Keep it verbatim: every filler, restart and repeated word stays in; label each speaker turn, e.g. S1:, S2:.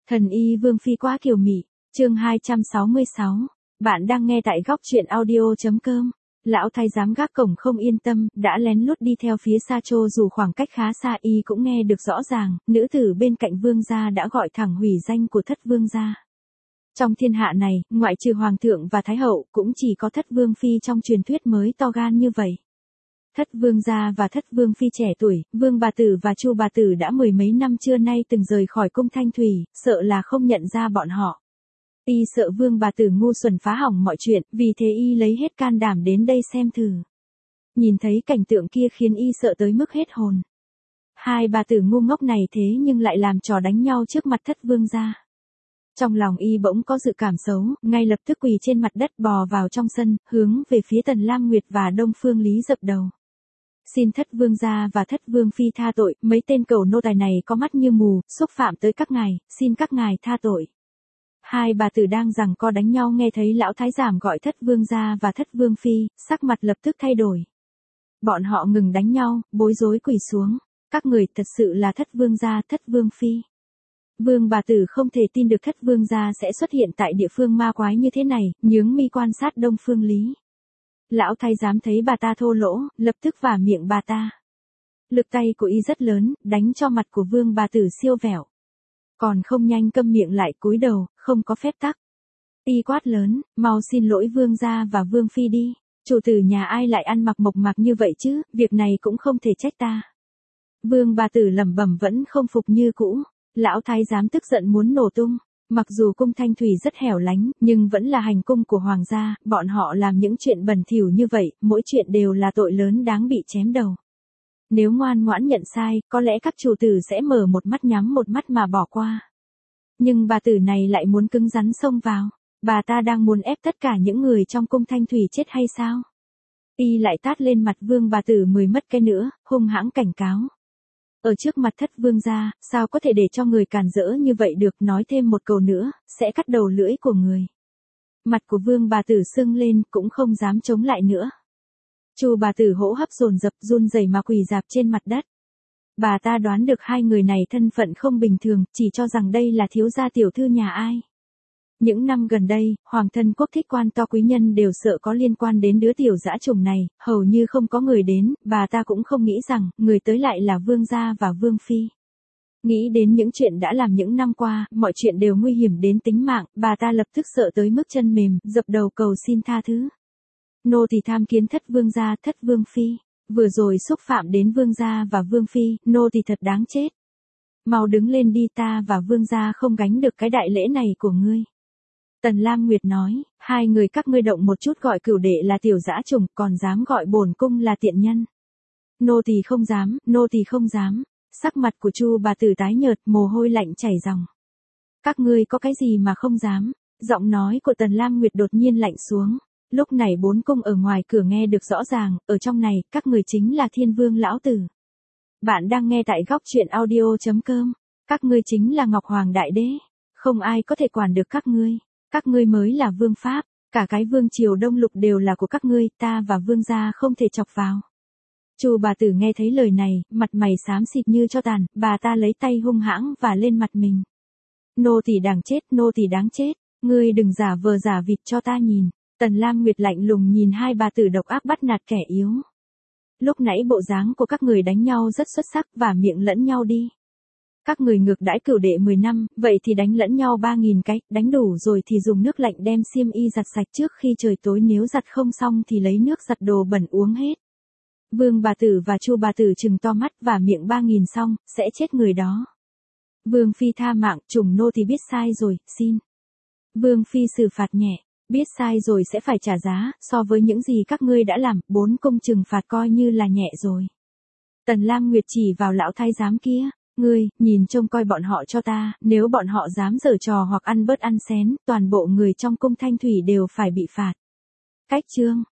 S1: Thần y Vương Phi quá kiều mị, chương hai trăm sáu mươi sáu. Bạn đang nghe tại góc truyện audio.com. Lão thái giám gác cổng không yên tâm, đã lén lút đi theo phía xa Trô, dù khoảng cách khá xa y cũng nghe được rõ ràng, nữ tử bên cạnh vương gia đã gọi thẳng hủy danh của thất vương gia. Trong thiên hạ này, ngoại trừ hoàng thượng và thái hậu, cũng chỉ có thất vương phi trong truyền thuyết mới to gan như vậy. Thất vương gia và thất vương phi trẻ tuổi, vương bà tử và chu bà tử đã mười mấy năm trưa nay từng rời khỏi cung Thanh Thủy, sợ là không nhận ra bọn họ. Y sợ vương bà tử ngu xuẩn phá hỏng mọi chuyện, vì thế y lấy hết can đảm đến đây xem thử. Nhìn thấy cảnh tượng kia khiến y sợ tới mức hết hồn. Hai bà tử ngu ngốc này thế nhưng lại làm trò đánh nhau trước mặt thất vương gia. Trong lòng y bỗng có dự cảm xấu, ngay lập tức quỳ trên mặt đất bò vào trong sân, hướng về phía Tần Lam Nguyệt và Đông Phương Lý dập đầu. Xin thất vương gia và thất vương phi tha tội, mấy tên cẩu nô tài này có mắt như mù, xúc phạm tới các ngài, xin các ngài tha tội. Hai bà tử đang giằng co đánh nhau nghe thấy lão thái giám gọi thất vương gia và thất vương phi, sắc mặt lập tức thay đổi. Bọn họ ngừng đánh nhau, bối rối quỳ xuống. Các người thật sự là thất vương gia, thất vương phi. Vương bà tử không thể tin được thất vương gia sẽ xuất hiện tại địa phương ma quái như thế này, nhướng mi quan sát Đông Phương Lý. Lão thái giám thấy bà ta thô lỗ, lập tức vả miệng bà ta. Lực tay của y rất lớn, đánh cho mặt của vương bà tử siêu vẹo. Còn không nhanh câm miệng lại cúi đầu, không có phép tắc. Y quát lớn, mau xin lỗi vương gia và vương phi đi. Chủ tử nhà ai lại ăn mặc mộc mạc như vậy chứ, việc này cũng không thể trách ta. Vương bà tử lẩm bẩm vẫn không phục như cũ. Lão thái giám tức giận muốn nổ tung. Mặc dù cung Thanh Thủy rất hẻo lánh, nhưng vẫn là hành cung của hoàng gia, bọn họ làm những chuyện bẩn thỉu như vậy, mỗi chuyện đều là tội lớn đáng bị chém đầu. Nếu ngoan ngoãn nhận sai, có lẽ các chủ tử sẽ mở một mắt nhắm một mắt mà bỏ qua. Nhưng bà tử này lại muốn cứng rắn xông vào. Bà ta đang muốn ép tất cả những người trong cung Thanh Thủy chết hay sao? Y lại tát lên mặt vương bà tử mười mất cái nữa, hung hãng cảnh cáo. Ở trước mặt thất vương gia, sao có thể để cho người càn rỡ như vậy được, nói thêm một câu nữa, sẽ cắt đầu lưỡi của người. Mặt của vương bà tử sưng lên, cũng không dám chống lại nữa. Chu bà tử hỗ hấp dồn dập run rẩy mà quỳ rạp trên mặt đất. Bà ta đoán được hai người này thân phận không bình thường, chỉ cho rằng đây là thiếu gia tiểu thư nhà ai. Những năm gần đây, hoàng thân quốc thích quan to quý nhân đều sợ có liên quan đến đứa tiểu dã trùng này, hầu như không có người đến, bà ta cũng không nghĩ rằng, người tới lại là vương gia và vương phi. Nghĩ đến những chuyện đã làm những năm qua, mọi chuyện đều nguy hiểm đến tính mạng, bà ta lập tức sợ tới mức chân mềm, dập đầu cầu xin tha thứ. Nô tỳ tham kiến thất vương gia, thất vương phi, vừa rồi xúc phạm đến vương gia và vương phi, nô tỳ thật đáng chết. Mau đứng lên đi, ta và vương gia không gánh được cái đại lễ này của ngươi. Tần Lam Nguyệt nói, hai người các ngươi động một chút gọi cửu đệ là tiểu dã trùng, còn dám gọi bổn cung là tiện nhân. Nô tỳ không dám, nô tỳ không dám. Sắc mặt của Chu bà tử tái nhợt, mồ hôi lạnh chảy ròng. Các ngươi có cái gì mà không dám? Giọng nói của Tần Lam Nguyệt đột nhiên lạnh xuống. Lúc này bốn cung ở ngoài cửa nghe được rõ ràng, ở trong này, các người chính là Thiên Vương lão tử. Bạn đang nghe tại góc truyện audio.com. Các ngươi chính là Ngọc Hoàng Đại Đế. Không ai có thể quản được các ngươi. Các ngươi mới là vương pháp, cả cái vương triều Đông Lục đều là của các ngươi, ta và vương gia không thể chọc vào. Chu bà tử nghe thấy lời này, mặt mày xám xịt như cho tàn, bà ta lấy tay hung hãng và lên mặt mình. Nô tỳ đáng chết, nô tỳ đáng chết, ngươi đừng giả vờ giả vịt cho ta nhìn. Tần Lam Nguyệt lạnh lùng nhìn hai bà tử độc ác bắt nạt kẻ yếu. Lúc nãy bộ dáng của các người đánh nhau rất xuất sắc và miệng lẫn nhau đi. Các người ngược đãi cửu đệ mười năm, vậy thì đánh lẫn nhau ba nghìn cái, đánh đủ rồi thì dùng nước lạnh đem xiêm y giặt sạch trước khi trời tối, nếu giặt không xong thì lấy nước giặt đồ bẩn uống hết. Vương bà tử và Chu bà tử trừng to mắt và miệng ba nghìn xong, sẽ chết người đó. Vương phi tha mạng, trùng nô thì biết sai rồi, xin. Vương phi xử phạt nhẹ, biết sai rồi sẽ phải trả giá, so với những gì các ngươi đã làm, bốn cung trừng phạt coi như là nhẹ rồi. Tần Lam Nguyệt chỉ vào lão thái giám kia. Ngươi, nhìn trông coi bọn họ cho ta, nếu bọn họ dám giở trò hoặc ăn bớt ăn xén, toàn bộ người trong cung Thanh Thủy đều phải bị phạt. Cách chương.